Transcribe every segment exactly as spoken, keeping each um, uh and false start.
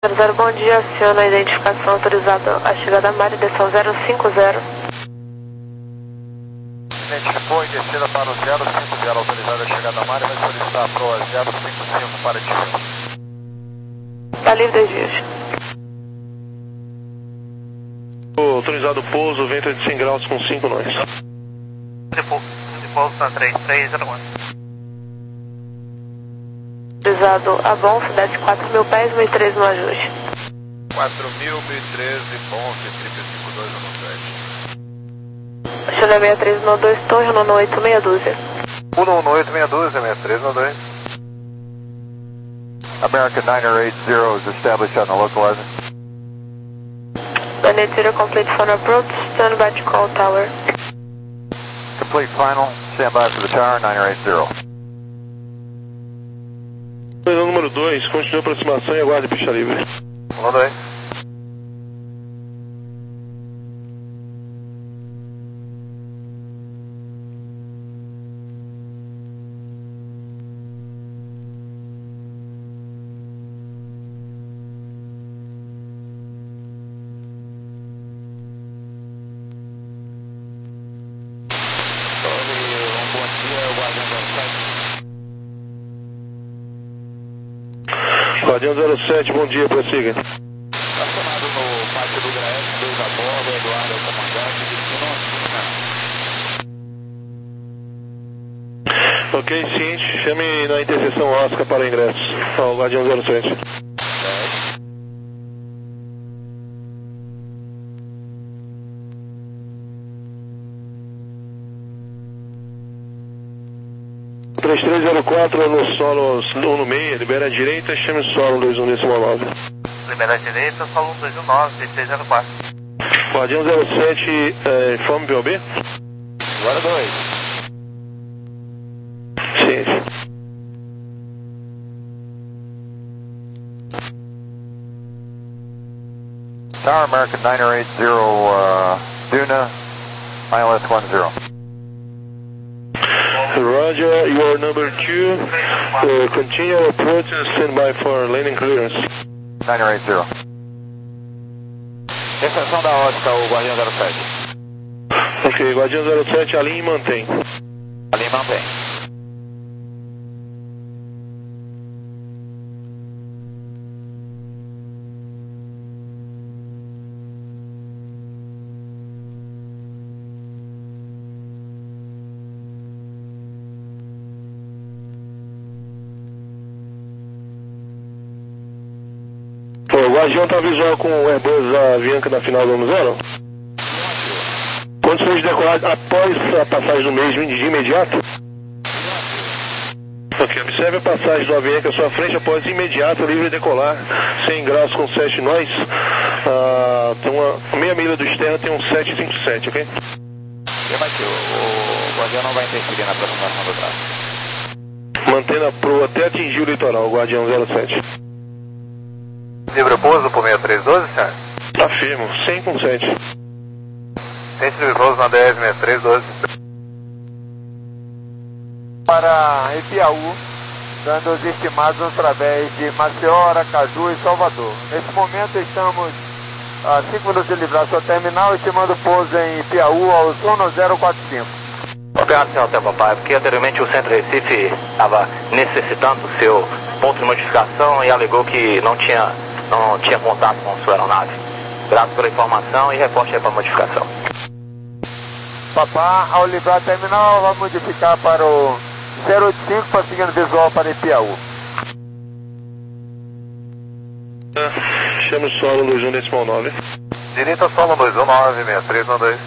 zero, bom dia, aciona a identificação autorizada a chegada a Mari, desceu zero cinco zero. Identificou e descida para o zero cinco zero, autorizada a chegada a Mari, vai solicitar a proa zero cinco cinco para destino. Tá livre dois dias. Autorizado pouso, vento de cem graus com cinco nós. De pouso na três três zero um. Autorizado a bom, desce quatro mil pés, mil e treze no ajuste. quatro mil, mil e treze, bom, triplo cinco dois um sete. Chile sessenta e três no dois, torre no oito meia dúzia. um no oito meia dúzia, sessenta e três no dois. American nine eight zero is established on the localizer. Daniel zero, complete final approach, stand by to call tower. Complete final, stand by for the tower, nine eight zero. Número dois, continua a aproximação e aguarde pista livre. um dois. Guardião zero sete, bom dia, prossiga. Estacionado no pátio do Graete, dois a bordo, Eduardo é o comandante, destino. Ok, ciente, chame na interseção Oscar para ingressos. Ao Guardião zero sete. três três zero quatro no solo um no meio, libera a direita, chame solo dois um decimal nove. Libera a direita, solo um dois um nove, três três zero quatro. Guardião zero sete, é, informe P O B? Agora dois. Ciente. Tower American nine eight zero, uh, Duna, I L S one zero. Roger, you are number two. Uh, continue approach and stand by for landing clearance. nine eight zero. Extensão da ótica, o Guardião zero sete. Ok, Guardião zero sete, alinha e mantém. Ali mantém. O Guardião tá visual com o Airbus Avianca na final do ano zero? Condições de decolar após a passagem do mês de imediato? Ok, observe a passagem do Avianca à sua frente após de imediato, livre de decolar, cem graus com sete nós. Uh, tem uma meia milha do externo, tem um sete cinco sete, ok? Ele vai ter, o, o Guardião não vai interferir na aproximação do traço. Mantendo a proa até atingir o litoral, Guardião zero sete. Livre pouso por sessenta e três doze, senhor? Afirmo, cem com sete. Tente livre pouso na D S sessenta e três doze. Para Ipiaú, dando os estimados através de Maceió, Aracaju e Salvador. Nesse momento estamos a cinco minutos de livrar sua terminal, estimando pouso em Ipiaú ao sono zero quatro cinco. Obrigado, senhor Hotel Papai, porque anteriormente o Centro Recife estava necessitando do seu ponto de modificação e alegou que não tinha, não tinha contato com sua aeronave. Graças pela informação e reporte aí para a modificação. Papá, ao livrar a terminal, vai modificar para o zero oito cinco para seguir visual para Ipiaú. Chama o solo dois um decimal nove. Direita solo dois um nove, sessenta e três dois.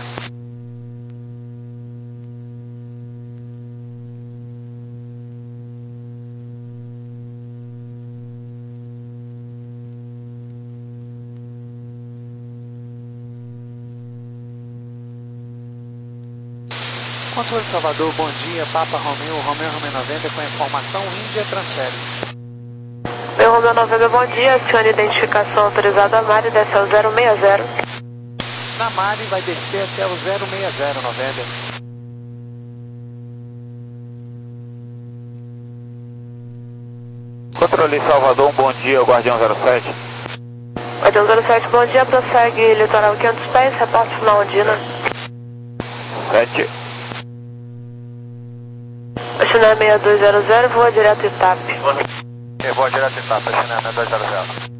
Controle Salvador, bom dia, Papa Romeo, Romeo Romeo noventa com informação, Índia transfere. Meu Romeo noventa, bom dia, acione identificação autorizada a Mari, desce ao zero seis zero. Na Mari vai descer até o zero seis zero, noventa. Controle Salvador, um bom dia, Guardião zero sete. oito zero sete, bom dia, prossegue litoral quinhentos pés, reporte final Ondina. sete. China seis dois zero zero, voa direto Itape. Eu vou direto em Itape, China seis dois zero zero.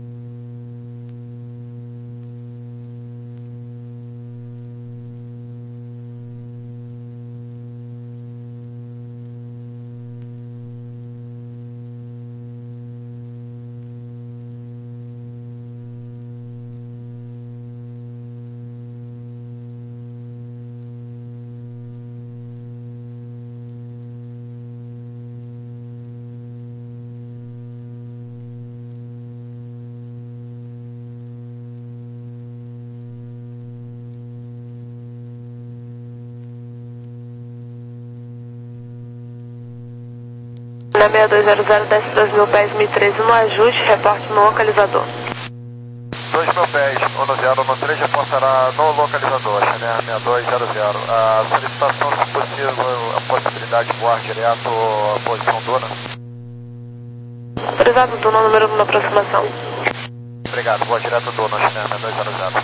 Na seis dois zero zero, desce dois mil pés, mil e treze no ajuste, reporte no localizador. dois mil pés, um zero no três, reportará no localizador, né? seis dois zero zero. A solicitação, se possível, a possibilidade de voar direto à posição Duna. Autorizado Duna, número um na aproximação. Obrigado, voa direto Duna, né? seis dois zero zero.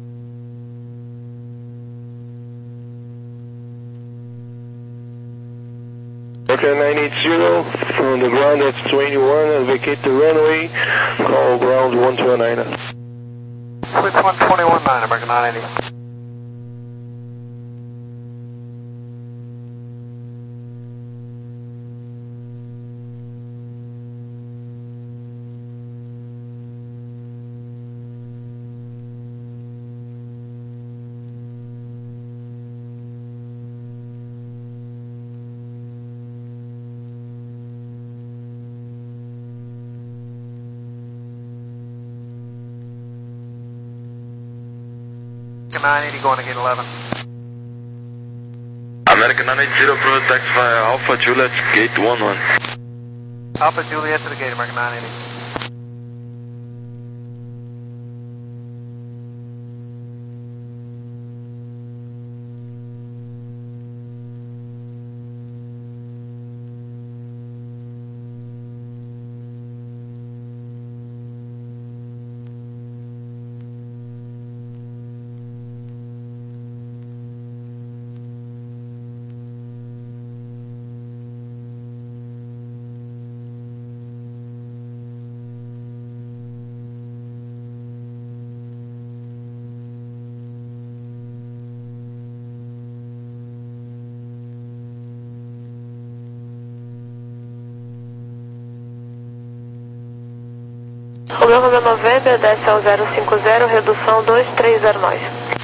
Okay, nine eight zero, from the ground that's twenty-one, vacate the runway, call ground one two nine. Switch one twenty-one nine, American nine eighty. nine eighty going to gate eleven. American nine eighty, approach taxi via Alpha Juliet, gate one one. Alpha Juliet to the gate, American nine eighty. Romeo Romeo November, desce ao zero cinco zero, redução dois três zero nove.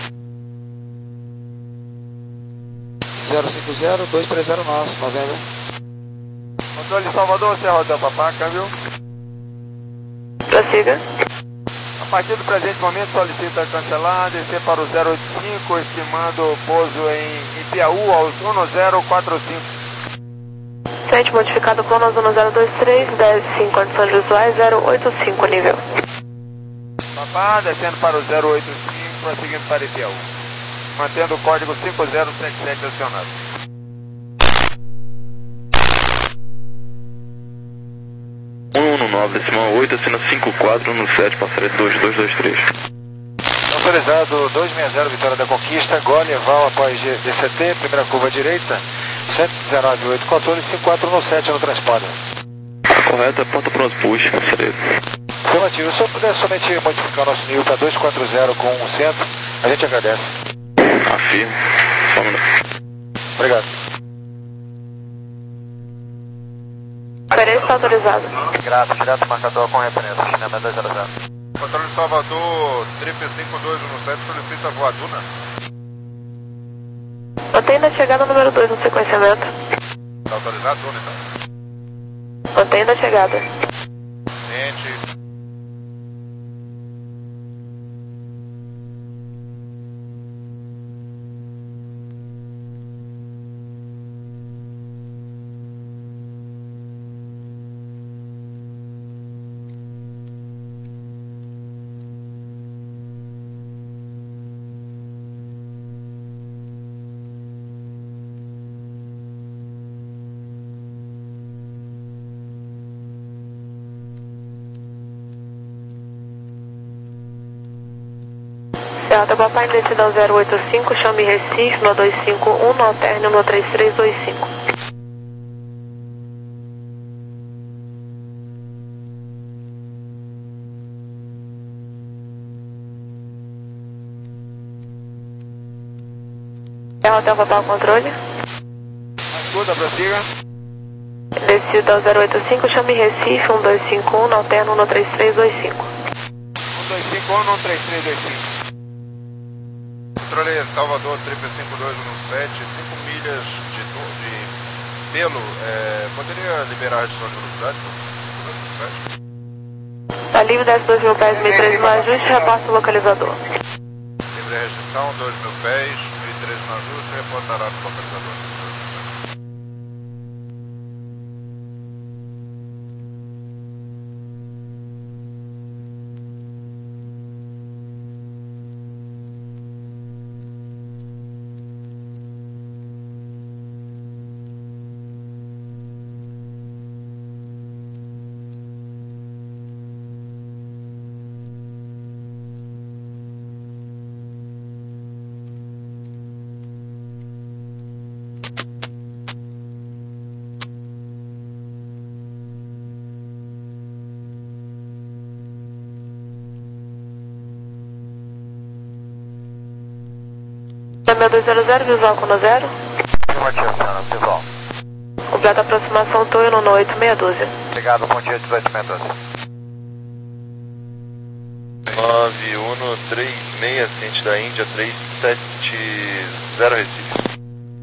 zero cinco zero, dois três zero nove, November. Controle Salvador, Serra Hotel Papá, câmbio. Prossiga. A partir do presente momento solicita cancelar, descer para o zero oito cinco, estimando pouso em Ipiaú aos um zero quatro cinco. Sente modificado plano zero zero dois três, desce em condições visuais zero oito cinco nível. Papá, descendo para o zero oito cinco, prosseguindo para Ipiaú. Mantendo o código cinco zero sete sete acionado. um um nove, decimal oito, assina cinco quatro um sete, passaria dois dois dois três. Autorizado dois seis zero, Vitória da Conquista, Gole, Val após D C T, primeira curva direita, cento e dezenove, oito controle, cinco quatro um sete no transponder. Correta, ponta pronto, push, passaria. Afirmativo, se eu puder somente modificar o nosso nível para dois quatro zero com um centro, a gente agradece. Afirmo, só um minuto. Obrigado. Referência está autorizado. Grato, direto marcador com referência, China seis dois zero zero. Controle Salvador, triplo cinco dois um sete, solicita voar Duna. Mantenha a chegada número dois no sequenciamento. Está autorizado, Duna, então? Mantenha a chegada. Gente. Delta Papai, decidão zero oito cinco, chame Recife, no dois cinco um, no alterno no três três dois cinco. Hotel Papai, controle. Escuta, prossiga. Decidão zero oito cinco, chame Recife, um dois cinco um, no alterno no três três dois cinco. um dois cinco um, no três três dois cinco. Controle Salvador, triple cinco dois um sete, cinco milhas de, de pelo, é, poderia liberar a restrição de velocidade? Tá livre, desce dois mil pés, mil e três no ajuste, reporta o localizador. Livre restrição, dois mil pés, mil e três no ajuste, reportará no localizador. Meu dois zero zero, visual com no zero. Visual. Completa aproximação Toyo no oito meia dúzia. Obrigado, bom dia, dezoito meia dúzia. nove um três seis, ciente da Índia, três sete zero Recife.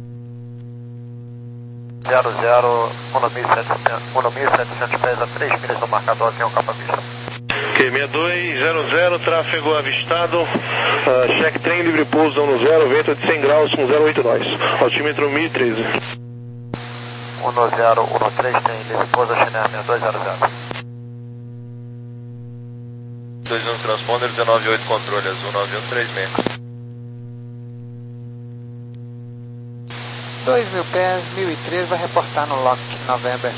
zero zero, um mil e setecentos pés a três milhas do marcador, avião capa vista. Ok, sessenta e dois zero zero, tráfego avistado, uh, check trem, livre pouso no zero, vento de cem graus com zero oito nós, altímetro mil e treze. um zero um três, tem livre pouso, China seis dois zero zero. dois um transponder, dezenove oito controle, azul nove um três seis. dois mil pés, mil e três, vai reportar no Lock November.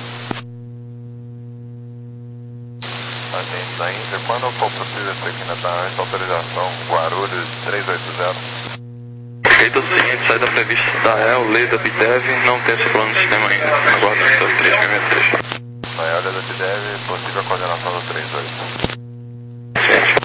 Agente da Índia, quando for possível essa aqui na tarde, autorização Guarulhos três oito zero. Feito o seguinte, saída prevista da R E L, lei da B D E V, não tem esse plano de sistema ainda. Aguardo o três seis seis três. Na R E L da B D E V, possível a coordenação do três oito. Certo.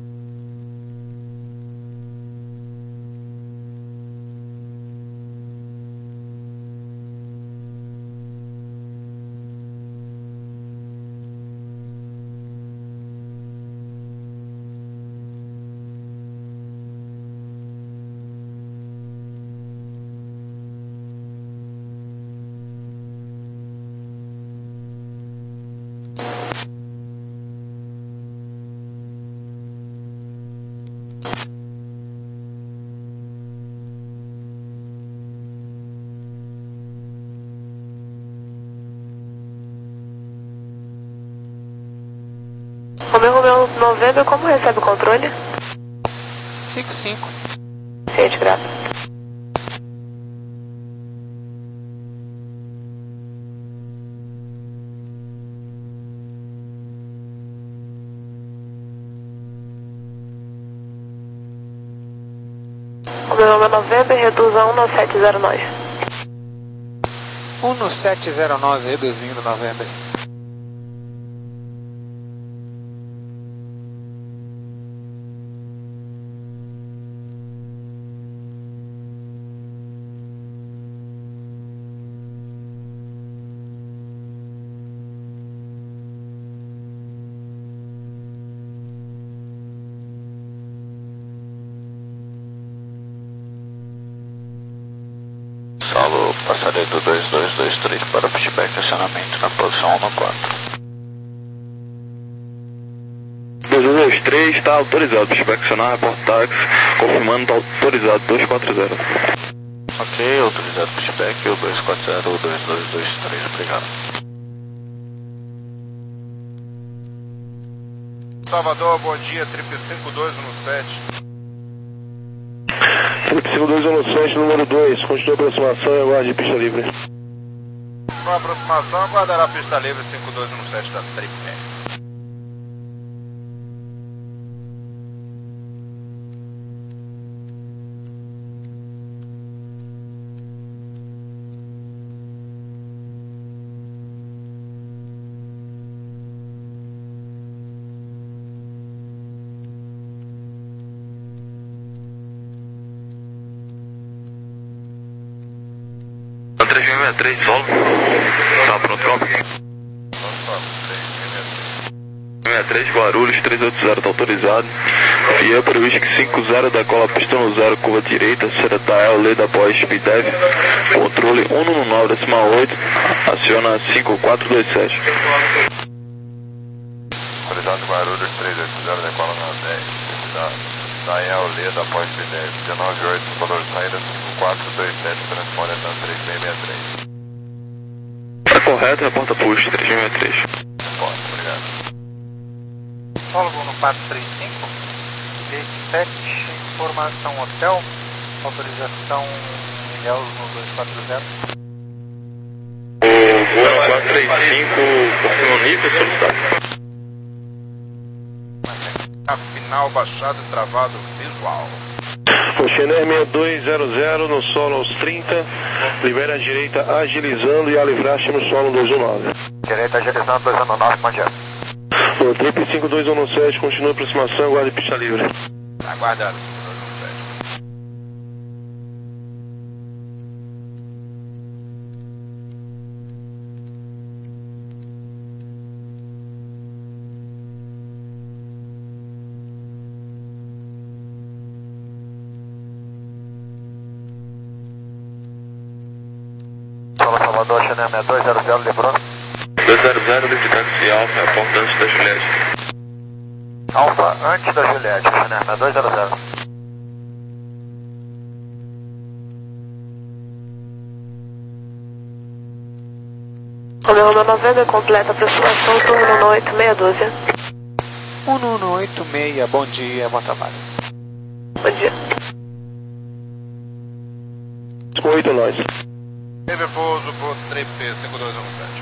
Romeu Romeu November, como recebe o controle? cinco cinco. Ciente, graças. Romeu Romeu November, reduza um no sete zero nove. um no sete zero nove, reduzindo November. Saulo, passarei do dois dois dois três para pushback acionamento na posição um no quatro. dois dois dois três está autorizado, pushback acionar, reportar, confirmando está autorizado, dois quatro zero. Ok, autorizado pushback, o dois quatro zero, dois dois dois três, obrigado. Salvador, bom dia, triple cinco dois um sete. triple cinco dois um sete, número dois, continua a aproximação e aguarde pista livre. Com a aproximação, aguardará a pista livre cinco dois um sete da Triple. sessenta e três, solo. Tá pronto, copa. sessenta e três, Guarulhos, trezentos e oitenta, tá autorizado. Via para o Whisky cinquenta da cola pista no zero, curva direita, Seretael, lei da pós, Speedev, controle cento e nove, decimal oito, aciona cinco quatro dois sete. Autorizado Guarulhos, trezentos e oitenta da cola na dez, Seretael, lei da pós, Speedev, dezenove oito, valor de saída cinco quatro dois sete, transpondendo três seis seis três. Tá correto, reporta push, três seis seis três. Reporta, obrigado. Solo no quatro três cinco, D sete, informação hotel, autorização Ilhéus no dois quatro zero. O voo no quatro três cinco, confirma o nível solicitado. A final baixado e travado visual. Oceaner sessenta e dois zero zero no solo aos trinta, libera a direita agilizando e a livraste no solo dois um nove. Direita agilizando dois um nove, bom dia. O Trip cinco dois um sete, continua a aproximação, aguarde pista livre. Aguardado, cinco dois um sete. Solo Salvador, Chanel sessenta e dois zero zero, livrou. dois zero zero, livre táxi Alfa, reporta antes da Juliette. Alfa, antes da Juliette, Chanel sessenta e dois zero zero. Romeo noventa, completa aproximação, turno no oito seis dúzia. um no oito seis, bom dia, bom trabalho. Bom dia. oito nós. Teve pouso por Trip cinco dois um sete.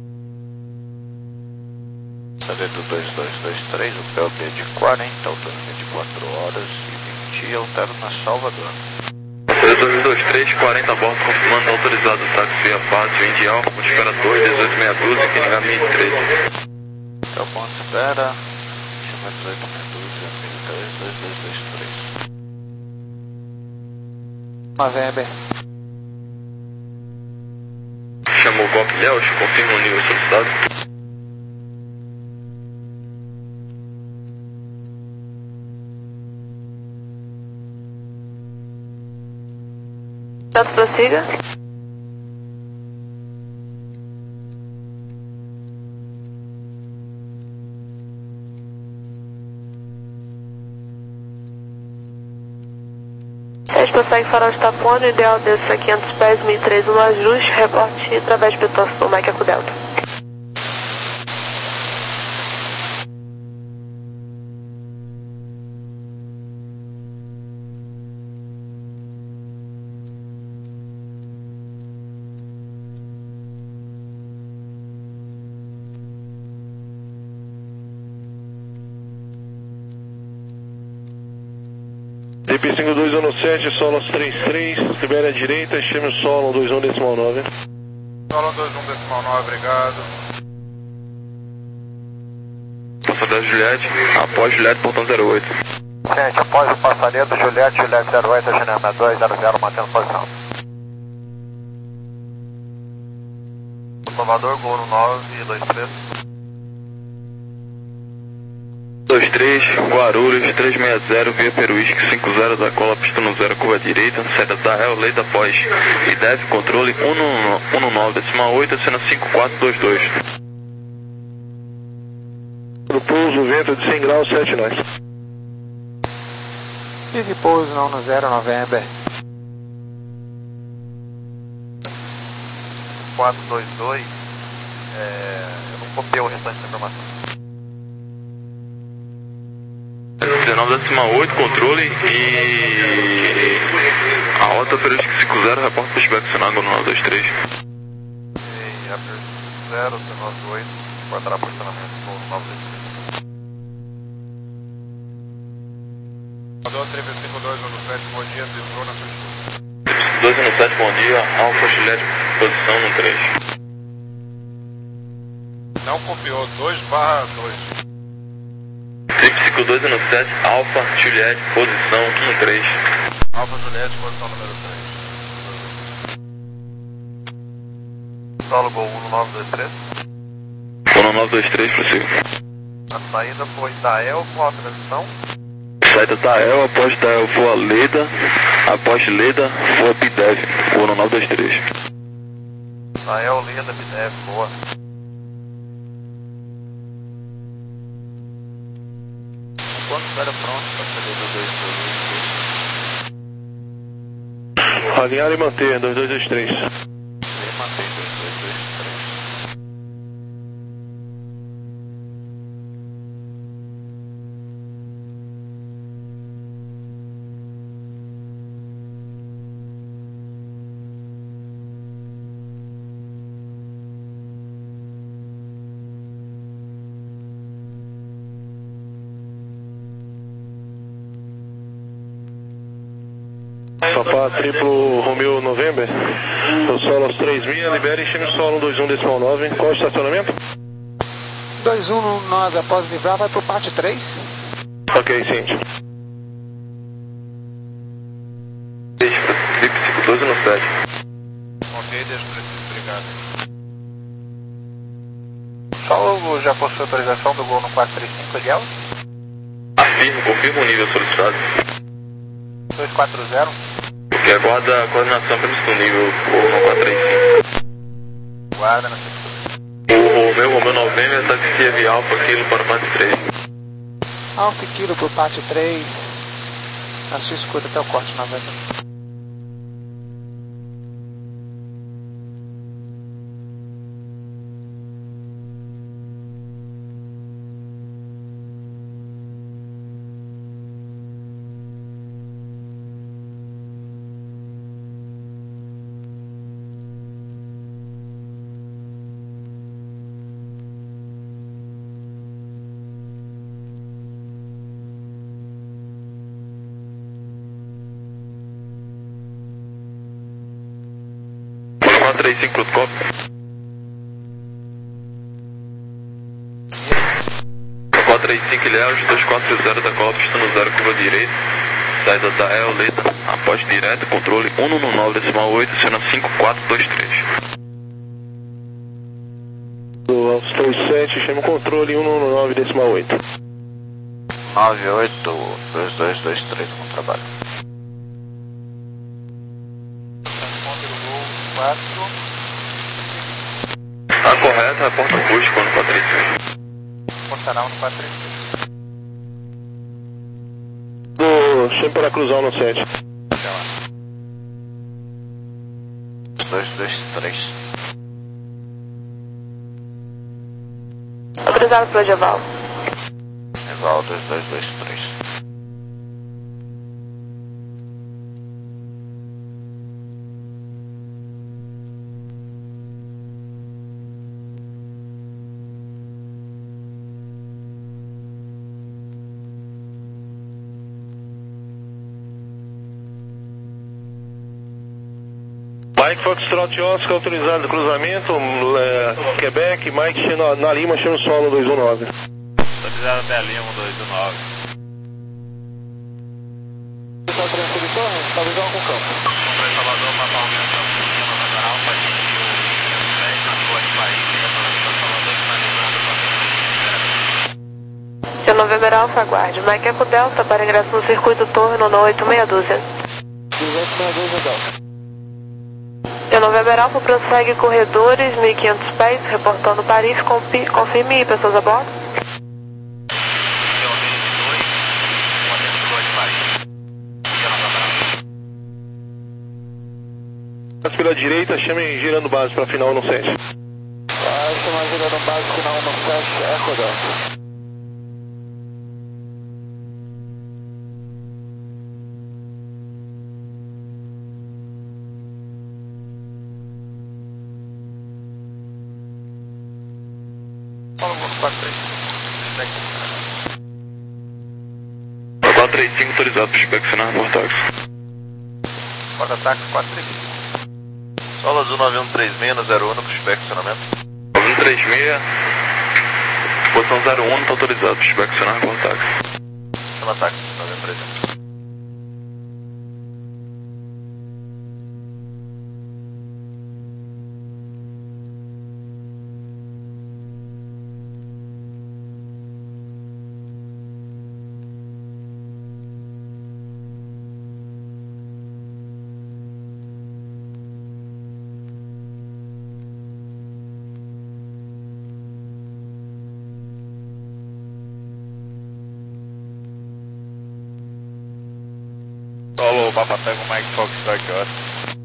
Sabedo dois dois dois três, o P L B de quarenta, altura vinte e quatro horas e vinte, altero na Salvador. dois dois dois três, quarenta a bordo, confirmando autorizado táxi Apache, Indial, espera dois, dezoito meia dúzia, que liga mil e treze. Então, ponto espera, chama dezoito meia dúzia, mil e treze, dois dois dois três. November. Chamou o golpe Léus, confirma o nível solicitado. Tanto prossiga. sete prossegue farol de Tapone, ideal desça quinhentos pés, mil e treze no ajuste, reporte através de Betócio do Mike Eco Delta. D P cinco dois um sete, solo aos trinta e três, libera a direita, chame o solo dois um decimal nove. Solo dois um decimal nove, obrigado. Passadeiro Juliette, após Juliette, portão zero oito. Gente, após o passaredo, Juliette, Juliette zero oito, Chanel sessenta e dois zero zero, mantendo posição. Salvador, Gol no nove e dois três. dois três, Guarulhos, trezentos e sessenta, via Peruísque cinquenta da cola, pista no zero, curva direita, seta da Real, lei da pós, e deve controle cento e nove, decimal oito, cena cinco quatro dois dois. No pouso, vento de cem graus, sete nós. Vive pouso não no zero, November. quatro dois dois, é, eu não copiei o restante da informação. dezenove decimal oito, controle e a rota Peruísque cinquenta, reporta pushback Senago no nove dois três. E a zero, dezenove oito, guardará posicionamento no nove dois três. Salvador, Trip cinco dois um sete, bom dia, entrou na sua escuta. dois um sete, bom dia, Alfa Juliette, posição no três. Não copiou, dois barra dois. Trip cinco dois um sete, Alfa Juliette, posição no três. Alfa Juliette, posição número três. Solo Gol um nove dois três. um nove dois três, prossigo. A saída foi da El com a transição. Saída da El, após da El voa Leda, após Leda voa Bidev, um nove dois três. Da El, Leda, Bidev, boa. Quando estiver pronto para sair do dois dois dois. Alinhar e manter, dois dois dois três. Manter dois dois dois três. Papá triplo Romeo November, o solo aos três mil, libere e chame o solo um dois um decimal nove. Qual o estacionamento? dois um nove, após livrar, vai pro parte três. Ok, ciente. Trip cinco doze no sete. Ok, deixa preciso, obrigado. Solo já possui autorização do Gol no quatro três cinco, Eliel. Afirmo, confirmo o nível solicitado. dois quatro zero. Que aguarda a coordenação previsto nível no quatro três cinco. Guarda na O Romeu, Romeu November, taxi F Alfa, quilo para parte três. Alfa Kilo pro parte três. Na sua escuta até o corte noventa. quatro três cinco pro copo. quatro três cinco Ilhéus, dois quatro zero da Copa, está no zero, curva direita. Saída da El, Leda, após direto, controle um um nove decimal oito, cena cinco quatro dois três. Aos três sete, chame o controle um um nove decimal oito. nove oito dois dois dois três, bom trabalho. quatro. A correta é a porta acústica no quatro três seis. Portarão no quatro três seis. Do chame para cruzar no sete. Até lá. dois dois três. Autorizado para o Eval. Eval dois dois dois três. Mike Foxtrot Oscar, autorizado cruzamento, é, Quebec, Mike na, na Lima, chama o solo dois um nove. Autorizado até a Lima dois um nove. Pessoal transferir torre, talvez vá com o campo. Comprei Salvador, Papa Aumenta, Sistema Federal, Patinho, dez na cor de Bahia, Salvador, finalizando, Seu November Alfa, aguarde. Mike Eco Delta para ingresso no circuito Torno no oito meia dúzia. duzentos e sessenta e dois, Delta. Seu November Alfa prossegue corredores mil e quinhentos pés, reportando Paris, confi- confirme pessoas a bordo. Pela direita, chame girando base para final no sete. Vai chamar girando base final no sete, Eco Delta. Fala no quatro três. quatro três cinco autorizado para inspecionar por táxi. Porta-ataque quatro três cinco. Solo azul nove um três seis no zero um para inspecionamento. nove um três seis, posição zero um, está autorizado para inspecionar por táxi. Chama táxi, nove um três seis. Solo, Papa Tango, Mike Fox, Strike Oscar.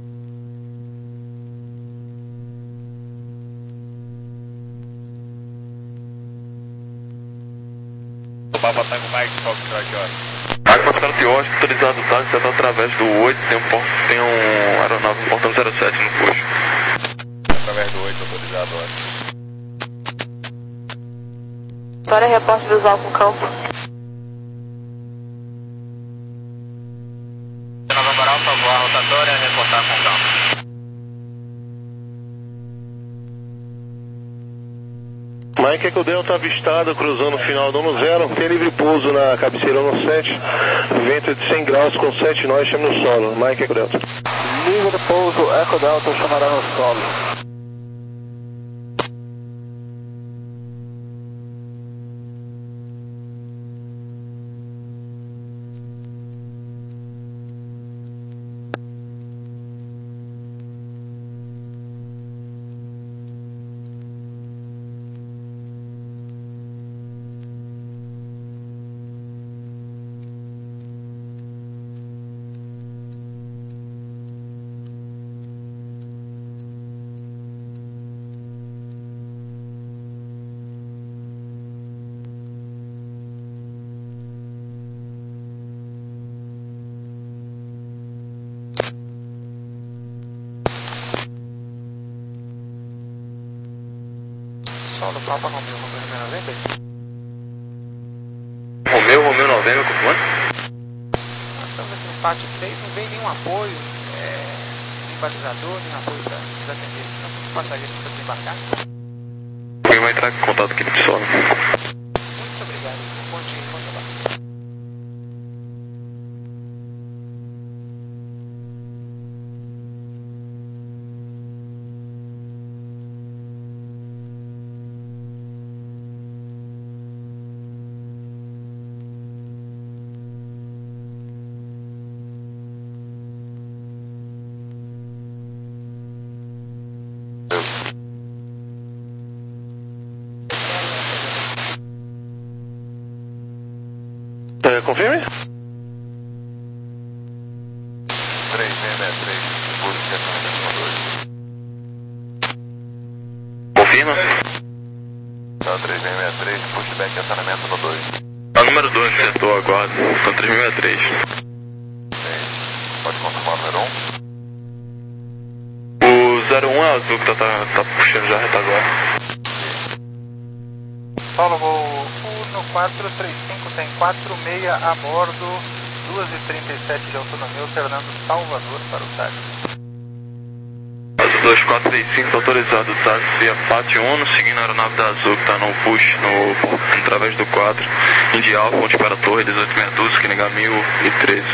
Papa Tango, Mike Fox, Strike Oscar. Mike Fox, Strike Oscar, autorizado o táxi, está através do oito, tem um, tem um aeronave portando zero sete no push. Através do oito, autorizado, Oscar. Para reporte visual com campo. Nova Moral, favor, a rotatória, reportar com campo. Mike Eco Delta avistado, cruzando o final do ano zero, tem livre pouso na cabeceira no sete, vento de cem graus com sete nós, chama no solo. Mike Eco Delta. Livre pouso, Eco Delta chamará no solo. Solo Papa Romeo, Romeo noventa. Romeo, Romeo noventa, confunde? Nós estamos aqui no pátio três, não vem nenhum apoio, é, nem balizador, nem apoio para desatender. Nós temos passageiros para desembarcar. Alguém vai entrar em contato aqui no solo. Muito obrigado, bom dia, bom trabalho. É, confirme? três seis seis três, pulso de estacionamento no dois. Confirma? Tá, três seis seis três, pushback de estacionamento no dois. É o número dois que acertou agora, são três seis seis três. Pode confirmar o número um? O zero um é azul que tá, tá, tá puxando já a retaguarda. Solo voo Uno quatro três cinco, tem quatro seis a bordo, duas e trinta e sete de autonomia, alternando Salvador para o táxi. Azul dois quatro três cinco, autorizado o táxi, a Pátio Uno, seguindo a aeronave da Azul que tá no push, no, através do quatro, Indy Alpha, ponte para a torre, dezoito seis doze, Kiniga mil e treze.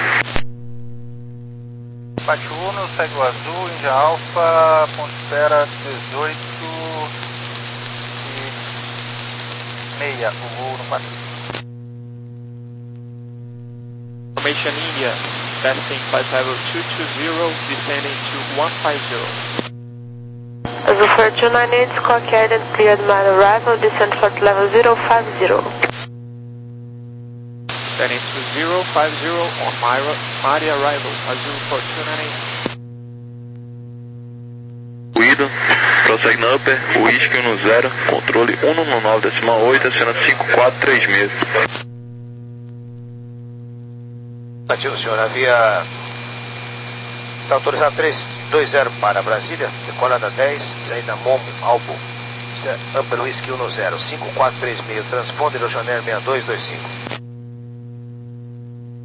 Pátio Uno, segue o Azul, Indy Alpha, ponte espera dezoito meia, o voo no quatro. Formation India, testing flight level two two zero, descending to one five zero. Azul four two nine eight, squawk guided, cleared my arrival, descent flight level zero five zero. Descending to zero five zero on my, my arrival, Azul four two nine eight. Ruído, prossegue na Upper, Whisky um zero, controle um nove decimal oito, aciona cinco quatro três seis. Ativo, senhor, a via está autorizado três dois zero para Brasília, decolada dez, saída Momo, Albo, Upper Whisky um zero, cinco quatro três seis, transponder ao Janeiro seis dois dois cinco.